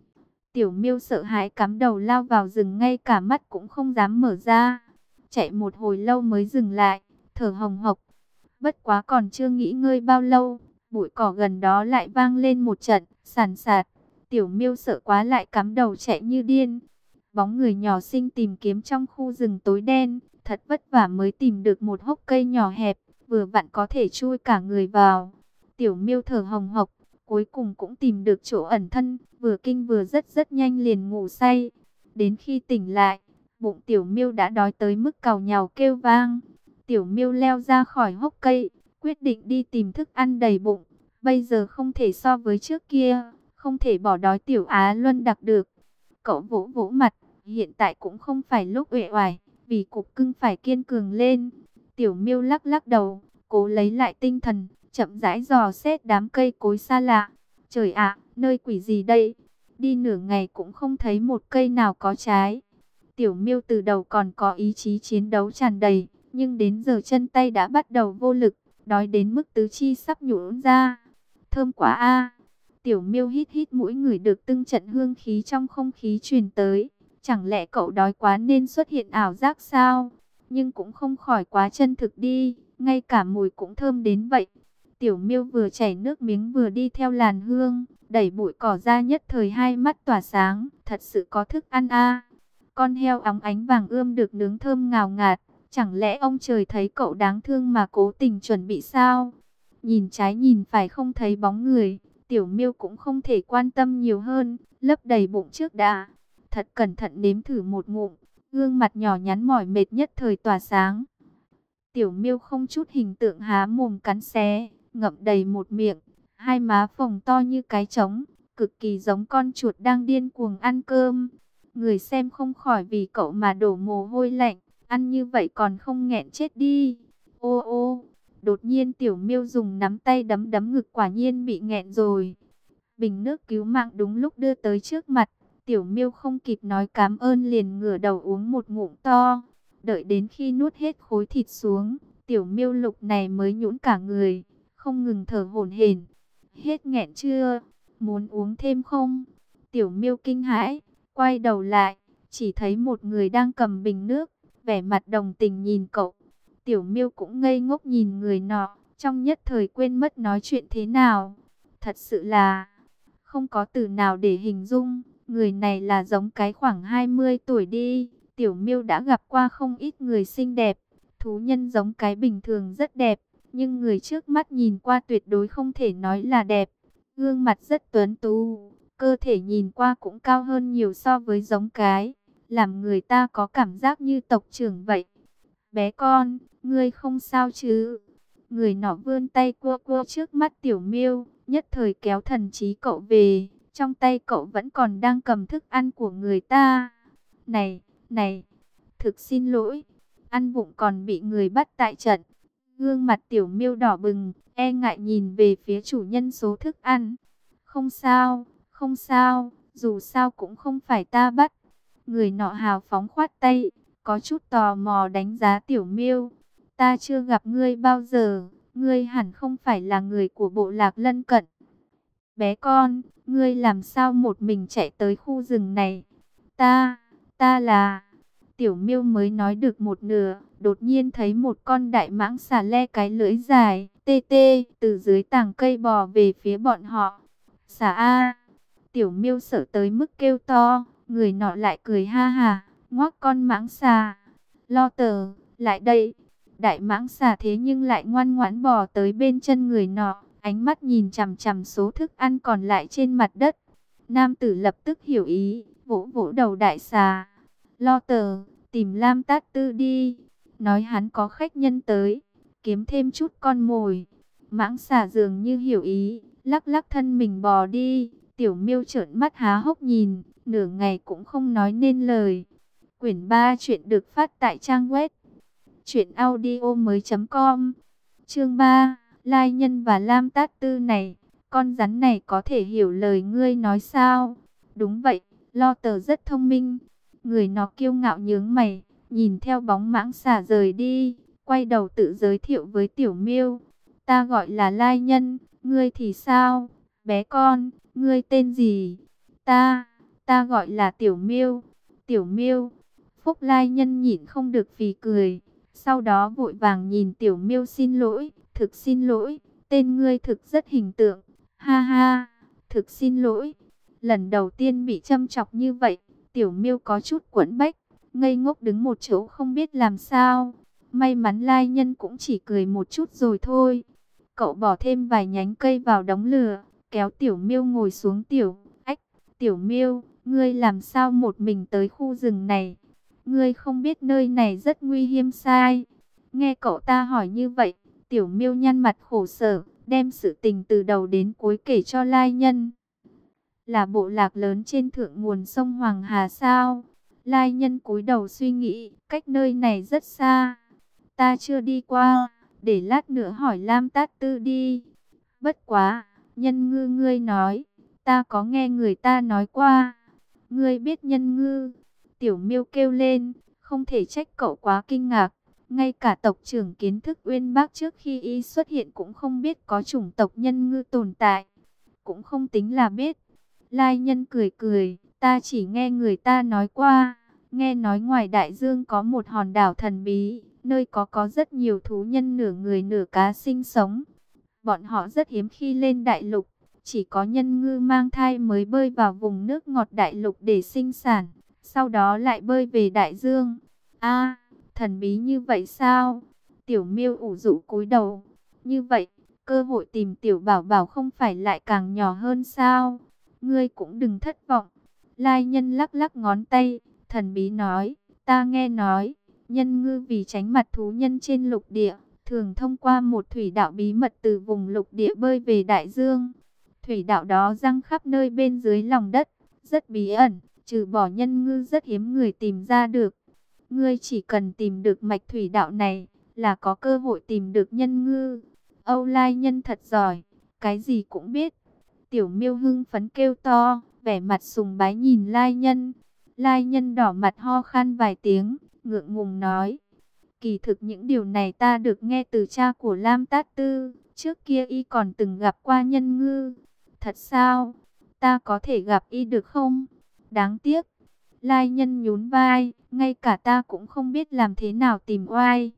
Tiểu Miêu sợ hãi cắm đầu lao vào rừng, ngay cả mắt cũng không dám mở ra. Chạy một hồi lâu mới dừng lại, thở hồng hộc. Bất quá còn chưa nghỉ ngơi bao lâu, bụi cỏ gần đó lại vang lên một trận sàn sạt. Tiểu Miêu sợ quá lại cắm đầu chạy như điên. Bóng người nhỏ xinh tìm kiếm trong khu rừng tối đen, thật vất vả mới tìm được một hốc cây nhỏ hẹp, vừa vặn có thể chui cả người vào. Tiểu Miêu thở hồng hộc, cuối cùng cũng tìm được chỗ ẩn thân, vừa kinh vừa rất rất nhanh liền ngủ say. Đến khi tỉnh lại, bụng Tiểu Miêu đã đói tới mức càu nhàu kêu vang. Tiểu Miêu leo ra khỏi hốc cây, quyết định đi tìm thức ăn đầy bụng. Bây giờ không thể so với trước kia, không thể bỏ đói Tiểu Á Luân Đặc được. Cậu vỗ vỗ mặt, hiện tại cũng không phải lúc uể oải, vì cục cưng phải kiên cường lên. Tiểu Miêu lắc lắc đầu, cố lấy lại tinh thần, chậm rãi dò xét đám cây cối xa lạ. Trời ạ, nơi quỷ gì đây? Đi nửa ngày cũng không thấy một cây nào có trái. Tiểu Miêu từ đầu còn có ý chí chiến đấu tràn đầy, nhưng đến giờ chân tay đã bắt đầu vô lực, đói đến mức tứ chi sắp nhũn ra. Thơm quá a! Tiểu Miêu hít hít mũi, ngửi được từng trận hương khí trong không khí truyền tới. Chẳng lẽ cậu đói quá nên xuất hiện ảo giác sao? Nhưng cũng không khỏi quá chân thực đi, ngay cả mùi cũng thơm đến vậy. Tiểu Miêu vừa chảy nước miếng vừa đi theo làn hương, đẩy bụi cỏ ra, nhất thời hai mắt tỏa sáng, thật sự có thức ăn a. Con heo óng ánh vàng ươm được nướng thơm ngào ngạt, chẳng lẽ ông trời thấy cậu đáng thương mà cố tình chuẩn bị sao? Nhìn trái nhìn phải không thấy bóng người, Tiểu Miêu cũng không thể quan tâm nhiều hơn, lấp đầy bụng trước đã. Thật cẩn thận nếm thử một ngụm, gương mặt nhỏ nhắn mỏi mệt nhất thời tỏa sáng. Tiểu Miêu không chút hình tượng há mồm cắn xé, ngậm đầy một miệng, hai má phồng to như cái trống, cực kỳ giống con chuột đang điên cuồng ăn cơm. Người xem không khỏi vì cậu mà đổ mồ hôi lạnh, ăn như vậy còn không nghẹn chết đi. Ô ô, đột nhiên Tiểu Miêu dùng nắm tay đấm đấm ngực, quả nhiên bị nghẹn rồi. Bình nước cứu mạng đúng lúc đưa tới trước mặt, Tiểu Miêu không kịp nói cảm ơn liền ngửa đầu uống một ngụm to. Đợi đến khi nuốt hết khối thịt xuống, Tiểu Miêu Lục này mới nhũn cả người, không ngừng thở hổn hển. Hết nghẹn chưa? Muốn uống thêm không? Tiểu Miêu kinh hãi, quay đầu lại, chỉ thấy một người đang cầm bình nước, vẻ mặt đồng tình nhìn cậu. Tiểu Miêu cũng ngây ngốc nhìn người nọ, trong nhất thời quên mất nói chuyện thế nào. Thật sự là không có từ nào để hình dung, người này là giống cái khoảng hai mươi tuổi đi. Tiểu Miêu đã gặp qua không ít người xinh đẹp, thú nhân giống cái bình thường rất đẹp, nhưng người trước mắt nhìn qua tuyệt đối không thể nói là đẹp. Gương mặt rất tuấn tú, cơ thể nhìn qua cũng cao hơn nhiều so với giống cái, làm người ta có cảm giác như tộc trưởng vậy. Bé con, ngươi không sao chứ? Người nọ vươn tay cua cua trước mắt Tiểu Miêu, nhất thời kéo thần trí cậu về, trong tay cậu vẫn còn đang cầm thức ăn của người ta. Này, này, thực xin lỗi, ăn vụng còn bị người bắt tại trận. Gương mặt Tiểu Miêu đỏ bừng, e ngại nhìn về phía chủ nhân số thức ăn. Không sao, không sao, dù sao cũng không phải ta bắt. Người nọ hào phóng khoát tay, có chút tò mò đánh giá Tiểu Miêu. Ta chưa gặp ngươi bao giờ, ngươi hẳn không phải là người của bộ lạc lân cận. Bé con, ngươi làm sao một mình chạy tới khu rừng này? Ta, ta là... Tiểu Miêu mới nói được một nửa, đột nhiên thấy một con đại mãng xà le cái lưỡi dài, tê tê, từ dưới tàng cây bò về phía bọn họ. Xà A! Tiểu Miêu sợ tới mức kêu to, người nọ lại cười ha hà, ngoác con mãng xà. Lo tờ, lại đây! Đại mãng xà thế nhưng lại ngoan ngoãn bò tới bên chân người nọ, ánh mắt nhìn chằm chằm số thức ăn còn lại trên mặt đất. Nam tử lập tức hiểu ý, vỗ vỗ đầu đại xà. Lo tờ, tìm Lam Tát Tư đi. Nói hắn có khách nhân tới, kiếm thêm chút con mồi. Mãng xà dường như hiểu ý, lắc lắc thân mình bò đi. Tiểu Miêu trợn mắt há hốc nhìn, nửa ngày cũng không nói nên lời. Quyển ba chuyện được phát tại trang web truyện audio mới chấm com. Chương ba, Lai Nhân và Lam Tát Tư này, con rắn này có thể hiểu lời ngươi nói sao? Đúng vậy, Lo tờ rất thông minh. Người nó kiêu ngạo nhướng mày, nhìn theo bóng mãng xà rời đi, quay đầu tự giới thiệu với Tiểu Miêu. Ta gọi là Lai Nhân, ngươi thì sao? Bé con, ngươi tên gì? Ta, ta gọi là Tiểu Miêu. Tiểu Miêu. Phúc Lai Nhân nhịn không được phì cười, sau đó vội vàng nhìn Tiểu Miêu xin lỗi, thực xin lỗi, tên ngươi thực rất hình tượng. Ha ha, thực xin lỗi. Lần đầu tiên bị châm chọc như vậy, Tiểu Miêu có chút quẫn bách, ngây ngốc đứng một chỗ không biết làm sao. May mắn Lai Nhân cũng chỉ cười một chút rồi thôi. Cậu bỏ thêm vài nhánh cây vào đống lửa, kéo Tiểu Miêu ngồi xuống. Tiểu ách, Tiểu Miêu, ngươi làm sao một mình tới khu rừng này? Ngươi không biết nơi này rất nguy hiểm sai? Nghe cậu ta hỏi như vậy, Tiểu Miêu nhăn mặt khổ sở, đem sự tình từ đầu đến cuối kể cho Lai Nhân. Là bộ lạc lớn trên thượng nguồn sông Hoàng Hà sao? Lai Nhân cúi đầu suy nghĩ, cách nơi này rất xa. Ta chưa đi qua, để lát nữa hỏi Lam Tát Tư đi. Bất quá, Nhân Ngư ngươi nói, ta có nghe người ta nói qua. Ngươi biết Nhân Ngư? Tiểu Miêu kêu lên, không thể trách cậu quá kinh ngạc. Ngay cả tộc trưởng Kiến Thức Uyên Bác trước khi y xuất hiện cũng không biết có chủng tộc Nhân Ngư tồn tại. Cũng không tính là biết. Lai Nhân cười cười, ta chỉ nghe người ta nói qua. Nghe nói ngoài đại dương có một hòn đảo thần bí, nơi có có rất nhiều thú nhân nửa người nửa cá sinh sống. Bọn họ rất hiếm khi lên đại lục, chỉ có Nhân Ngư mang thai mới bơi vào vùng nước ngọt đại lục để sinh sản, sau đó lại bơi về đại dương. A, thần bí như vậy sao? Tiểu Miêu ủ rũ cúi đầu. Như vậy, cơ hội tìm tiểu bảo bảo không phải lại càng nhỏ hơn sao? Ngươi cũng đừng thất vọng. Lai Nhân lắc lắc ngón tay, thần bí nói, ta nghe nói, nhân ngư vì tránh mặt thú nhân trên lục địa, thường thông qua một thủy đạo bí mật từ vùng lục địa bơi về đại dương. Thủy đạo đó răng khắp nơi bên dưới lòng đất, rất bí ẩn, trừ bỏ nhân ngư rất hiếm người tìm ra được. Ngươi chỉ cần tìm được mạch thủy đạo này, là có cơ hội tìm được nhân ngư. Âu Lai Nhân thật giỏi, cái gì cũng biết. Tiểu Miêu hưng phấn kêu to, vẻ mặt sùng bái nhìn Lai Nhân. Lai Nhân đỏ mặt ho khan vài tiếng, ngượng ngùng nói. Kỳ thực những điều này ta được nghe từ cha của Lam Tát Tư, trước kia y còn từng gặp qua nhân ngư. Thật sao? Ta có thể gặp y được không? Đáng tiếc. Lai Nhân nhún vai, ngay cả ta cũng không biết làm thế nào tìm oai.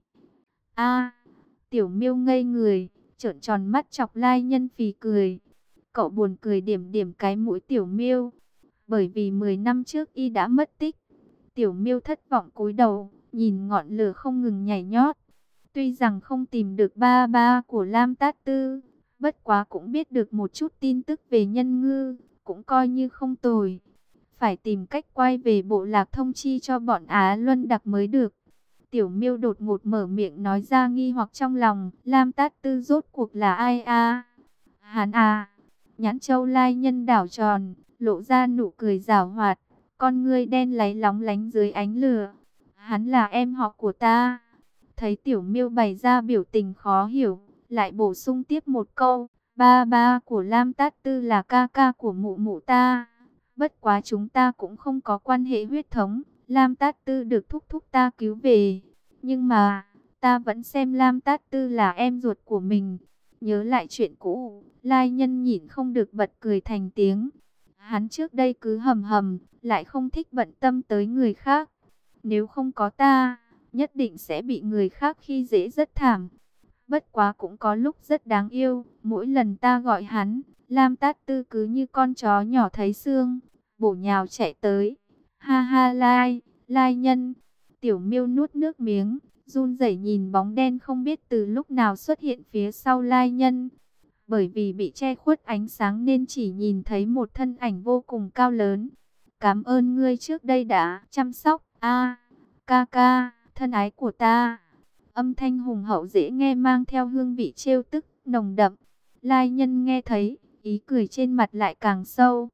A, Tiểu Miêu ngây người, trợn tròn mắt chọc Lai Nhân phì cười. Cậu buồn cười điểm điểm cái mũi Tiểu Miêu, bởi vì mười năm trước y đã mất tích. Tiểu Miêu thất vọng cúi đầu, nhìn ngọn lửa không ngừng nhảy nhót. Tuy rằng không tìm được ba ba của Lam Tát Tư, bất quá cũng biết được một chút tin tức về nhân ngư, cũng coi như không tồi. Phải tìm cách quay về bộ lạc thông chi cho bọn Á Luân Đặc mới được. Tiểu Miêu đột ngột mở miệng nói ra nghi hoặc trong lòng, Lam Tát Tư rốt cuộc là ai a? Hắn à? Nhãn châu Lai Nhân đảo tròn, lộ ra nụ cười giảo hoạt, con ngươi đen láy lóng lánh dưới ánh lửa. Hắn là em họ của ta. Thấy Tiểu Miêu bày ra biểu tình khó hiểu, lại bổ sung tiếp một câu, ba ba của Lam Tát Tư là ca ca của mụ mụ ta. Bất quá chúng ta cũng không có quan hệ huyết thống, Lam Tát Tư được thúc thúc ta cứu về. Nhưng mà, ta vẫn xem Lam Tát Tư là em ruột của mình. Nhớ lại chuyện cũ, Lai Nhân nhịn không được bật cười thành tiếng. Hắn trước đây cứ hầm hầm, lại không thích bận tâm tới người khác. Nếu không có ta, nhất định sẽ bị người khác khi dễ rất thảm. Bất quá cũng có lúc rất đáng yêu, mỗi lần ta gọi hắn, Lam Tát Tư cứ như con chó nhỏ thấy xương, bổ nhào chạy tới. Ha ha Lai, Lai Nhân. Tiểu Miêu nuốt nước miếng, run rẩy nhìn bóng đen không biết từ lúc nào xuất hiện phía sau Lai Nhân. Bởi vì bị che khuất ánh sáng nên chỉ nhìn thấy một thân ảnh vô cùng cao lớn. Cảm ơn ngươi trước đây đã chăm sóc. A, ca ca, thân ái của ta. Âm thanh hùng hậu dễ nghe mang theo hương vị trêu tức, nồng đậm. Lai Nhân nghe thấy, ý cười trên mặt lại càng sâu.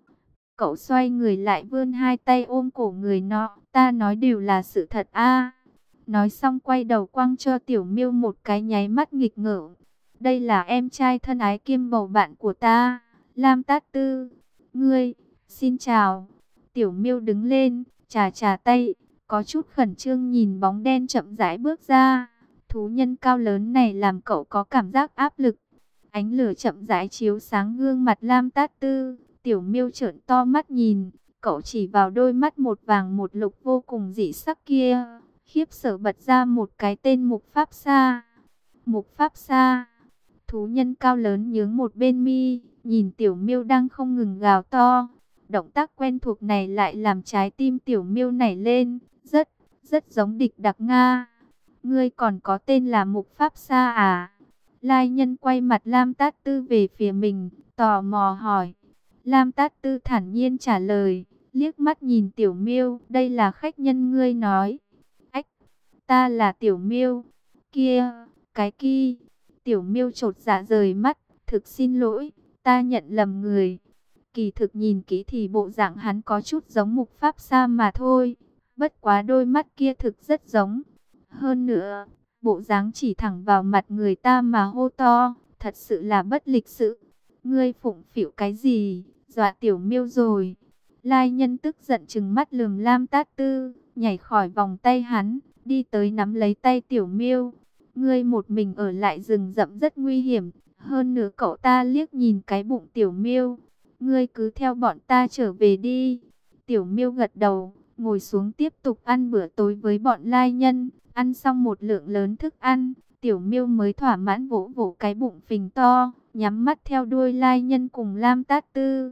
Cậu xoay người lại vươn hai tay ôm cổ người nọ. Ta nói đều là sự thật a. Nói xong quay đầu quăng cho Tiểu Miêu một cái nháy mắt nghịch ngợm. Đây là em trai thân ái kiêm bầu bạn của ta, Lam Tát Tư. Ngươi, xin chào. Tiểu Miêu đứng lên, chà chà tay, có chút khẩn trương nhìn bóng đen chậm rãi bước ra. Thú nhân cao lớn này làm cậu có cảm giác áp lực. Ánh lửa chậm rãi chiếu sáng gương mặt Lam Tát Tư. Tiểu Miêu trợn to mắt nhìn, cậu chỉ vào đôi mắt một vàng một lục vô cùng dị sắc kia, khiếp sợ bật ra một cái tên Mục Pháp Sa. Mục Pháp Sa. Thú nhân cao lớn nhướng một bên mi, nhìn Tiểu Miêu đang không ngừng gào to. Động tác quen thuộc này lại làm trái tim Tiểu Miêu nảy lên, rất, rất giống địch đặc Nga. Ngươi còn có tên là Mục Pháp Sa à? Lai Nhân quay mặt Lam Tát Tư về phía mình, tò mò hỏi. Lam Tát Tư thản nhiên trả lời, liếc mắt nhìn Tiểu Miêu, đây là khách nhân ngươi nói. Ách, ta là Tiểu Miêu. Kia, cái kia. Tiểu Miêu chột dạ rời mắt, thực xin lỗi, ta nhận lầm người. Kỳ thực nhìn kỹ thì bộ dạng hắn có chút giống Mục Pháp Sa mà thôi. Bất quá đôi mắt kia thực rất giống. Hơn nữa, bộ dáng chỉ thẳng vào mặt người ta mà hô to, thật sự là bất lịch sự. Ngươi phụng phịu cái gì, dọa Tiểu Miêu rồi. Lai Nhân tức giận trừng mắt lườm Lam Tát Tư, nhảy khỏi vòng tay hắn, đi tới nắm lấy tay Tiểu Miêu. Ngươi một mình ở lại rừng rậm rất nguy hiểm, hơn nữa cậu ta liếc nhìn cái bụng Tiểu Miêu. Ngươi cứ theo bọn ta trở về đi. Tiểu Miêu gật đầu, ngồi xuống tiếp tục ăn bữa tối với bọn Lai Nhân. Ăn xong một lượng lớn thức ăn, Tiểu Miêu mới thỏa mãn vỗ vỗ cái bụng phình to, nhắm mắt theo đuôi Lai Nhân cùng Lam Tát Tư.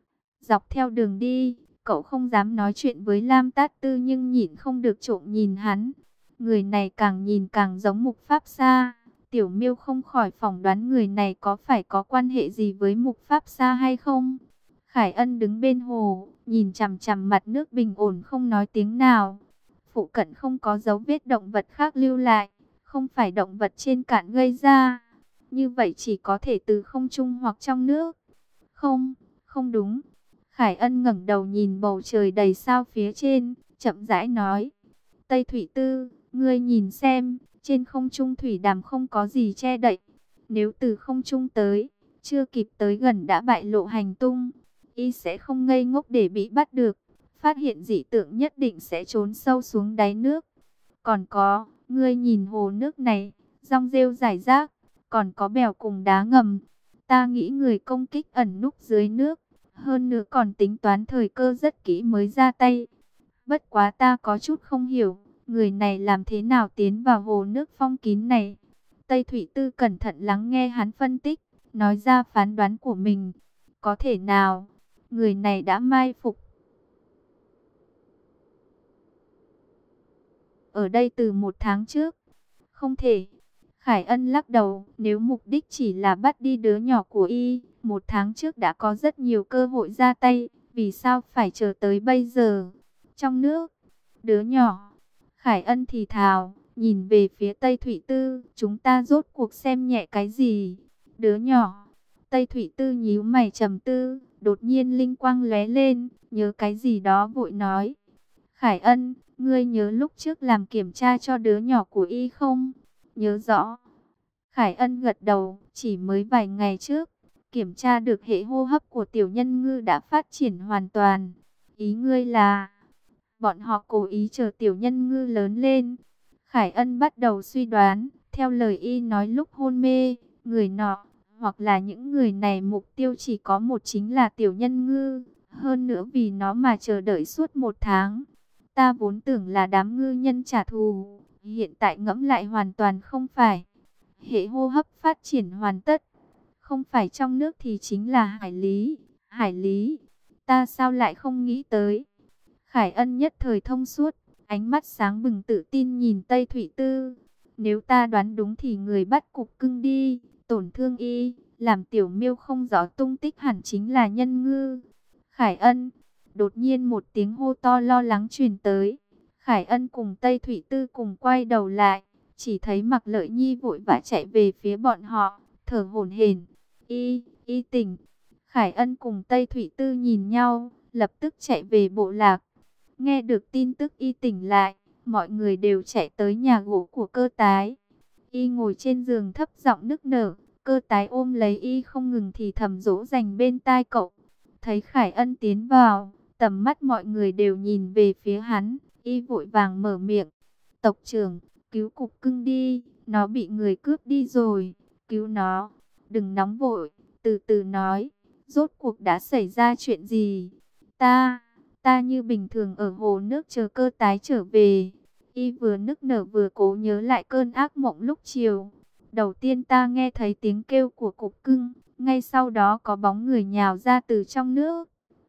Dọc theo đường đi, cậu không dám nói chuyện với Lam Tát Tư nhưng nhịn không được trộm nhìn hắn. Người này càng nhìn càng giống Mục Pháp Sa. Tiểu Miêu không khỏi phỏng đoán người này có phải có quan hệ gì với Mục Pháp Sa hay không. Khải Ân đứng bên hồ, nhìn chằm chằm mặt nước bình ổn không nói tiếng nào. Phụ cận không có dấu vết động vật khác lưu lại, không phải động vật trên cạn gây ra. Như vậy chỉ có thể từ không trung hoặc trong nước. Không, không đúng. Khải Ân ngẩng đầu nhìn bầu trời đầy sao phía trên, chậm rãi nói. Tây Thủy Tư, ngươi nhìn xem, trên không trung thủy đàm không có gì che đậy. Nếu từ không trung tới, chưa kịp tới gần đã bại lộ hành tung, y sẽ không ngây ngốc để bị bắt được. Phát hiện dị tượng nhất định sẽ trốn sâu xuống đáy nước. Còn có, ngươi nhìn hồ nước này, rong rêu rải rác, còn có bèo cùng đá ngầm. Ta nghĩ người công kích ẩn núp dưới nước, hơn nữa còn tính toán thời cơ rất kỹ mới ra tay. Bất quá ta có chút không hiểu, người này làm thế nào tiến vào hồ nước phong kín này. Tây Thủy Tư cẩn thận lắng nghe hắn phân tích, nói ra phán đoán của mình. Có thể nào, người này đã mai phục ở đây từ một tháng trước? Không thể. Khải Ân lắc đầu, nếu mục đích chỉ là bắt đi đứa nhỏ của y, một tháng trước đã có rất nhiều cơ hội ra tay, vì sao phải chờ tới bây giờ? Trong nước, đứa nhỏ. Khải Ân thì thào, nhìn về phía Tây Thủy Tư, chúng ta rốt cuộc xem nhẹ cái gì? Đứa nhỏ. Tây Thủy Tư nhíu mày trầm tư, đột nhiên linh quang lóe lên, nhớ cái gì đó vội nói. Khải Ân, ngươi nhớ lúc trước làm kiểm tra cho đứa nhỏ của y không? Nhớ rõ. Khải Ân gật đầu, chỉ mới vài ngày trước, kiểm tra được hệ hô hấp của tiểu nhân ngư đã phát triển hoàn toàn. Ý ngươi là, bọn họ cố ý chờ tiểu nhân ngư lớn lên. Khải Ân bắt đầu suy đoán, theo lời y nói lúc hôn mê, người nọ, hoặc là những người này mục tiêu chỉ có một chính là tiểu nhân ngư. Hơn nữa vì nó mà chờ đợi suốt một tháng. Ta vốn tưởng là đám ngư nhân trả thù, hiện tại ngẫm lại hoàn toàn không phải. Hệ hô hấp phát triển hoàn tất, không phải trong nước thì chính là hải lý. Hải lý, ta sao lại không nghĩ tới? Khải Ân nhất thời thông suốt, ánh mắt sáng bừng tự tin nhìn Tây Thủy Tư. Nếu ta đoán đúng thì người bắt cục cưng đi, tổn thương y, làm tiểu miêu không rõ tung tích hẳn chính là nhân ngư. Khải Ân, đột nhiên một tiếng hô to lo lắng truyền tới. Khải Ân cùng Tây Thủy Tư cùng quay đầu lại, chỉ thấy Mạc Lợi Nhi vội vã chạy về phía bọn họ, thở hổn hển. Y, y tỉnh. Khải Ân cùng Tây Thủy Tư nhìn nhau, lập tức chạy về bộ lạc. Nghe được tin tức y tỉnh lại, mọi người đều chạy tới nhà gỗ của Cơ Tái. Y ngồi trên giường thấp giọng nức nở, Cơ Tái ôm lấy y không ngừng thì thầm dỗ dành bên tai cậu. Thấy Khải Ân tiến vào, tầm mắt mọi người đều nhìn về phía hắn, y vội vàng mở miệng. Tộc trưởng, cứu cục cưng đi, nó bị người cướp đi rồi, cứu nó. Đừng nóng vội, từ từ nói, rốt cuộc đã xảy ra chuyện gì? Ta, ta như bình thường ở hồ nước chờ Cơ Tái trở về. Y vừa nức nở vừa cố nhớ lại cơn ác mộng lúc chiều. Đầu tiên ta nghe thấy tiếng kêu của cục cưng, ngay sau đó có bóng người nhào ra từ trong nước.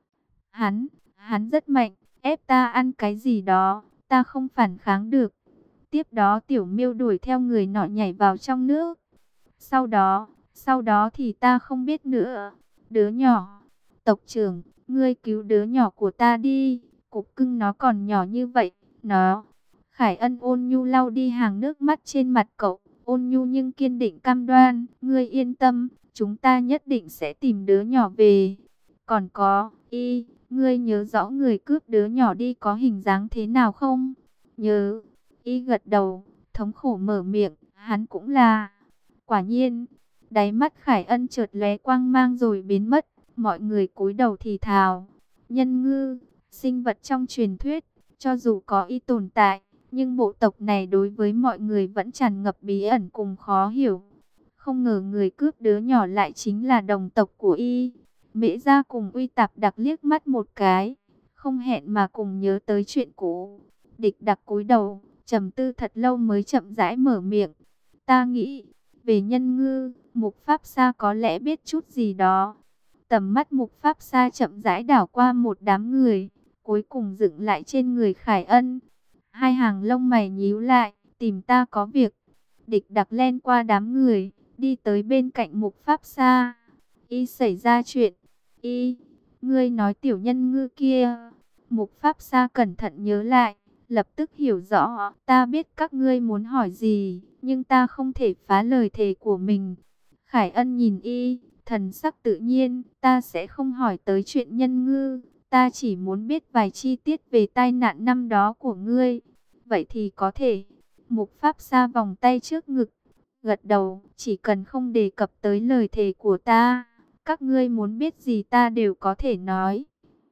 Hắn, hắn rất mạnh, ép ta ăn cái gì đó, ta không phản kháng được. Tiếp đó tiểu miêu đuổi theo người nọ nhảy vào trong nước. Sau đó, sau đó thì ta không biết nữa. Đứa nhỏ, tộc trưởng, ngươi cứu đứa nhỏ của ta đi, cục cưng nó còn nhỏ như vậy, nó. Khải Ân ôn nhu lau đi hàng nước mắt trên mặt cậu, ôn nhu nhưng kiên định cam đoan, ngươi yên tâm, chúng ta nhất định sẽ tìm đứa nhỏ về. Còn có, y, ngươi nhớ rõ người cướp đứa nhỏ đi có hình dáng thế nào không? Nhớ, y gật đầu, thống khổ mở miệng, hắn cũng là. Quả nhiên, đáy mắt Khải Ân chợt lóe quang mang rồi biến mất, mọi người cúi đầu thì thào. Nhân ngư, sinh vật trong truyền thuyết, cho dù có y tồn tại, nhưng bộ tộc này đối với mọi người vẫn tràn ngập bí ẩn cùng khó hiểu. Không ngờ người cướp đứa nhỏ lại chính là đồng tộc của y. Mễ Gia cùng Uy Tạp Đặc liếc mắt một cái, không hẹn mà cùng nhớ tới chuyện cũ. Địch Đặc cúi đầu, trầm tư thật lâu mới chậm rãi mở miệng. Ta nghĩ, về nhân ngư, Mục Pháp Sa có lẽ biết chút gì đó. Tầm mắt Mục Pháp Sa chậm rãi đảo qua một đám người, cuối cùng dựng lại trên người Khải Ân. Hai hàng lông mày nhíu lại, tìm ta có việc. Địch Đặc len qua đám người, đi tới bên cạnh Mục Pháp Sa. Y xảy ra chuyện. Y, ngươi nói tiểu nhân ngư kia. Mục Pháp Sa cẩn thận nhớ lại, lập tức hiểu rõ. Ta biết các ngươi muốn hỏi gì, nhưng ta không thể phá lời thề của mình. Khải Ân nhìn Y, thần sắc tự nhiên. Ta sẽ không hỏi tới chuyện nhân ngư. Ta chỉ muốn biết vài chi tiết về tai nạn năm đó của ngươi. Vậy thì có thể. Mục Pháp Sa vòng tay trước ngực, gật đầu. Chỉ cần không đề cập tới lời thề của ta, các ngươi muốn biết gì ta đều có thể nói.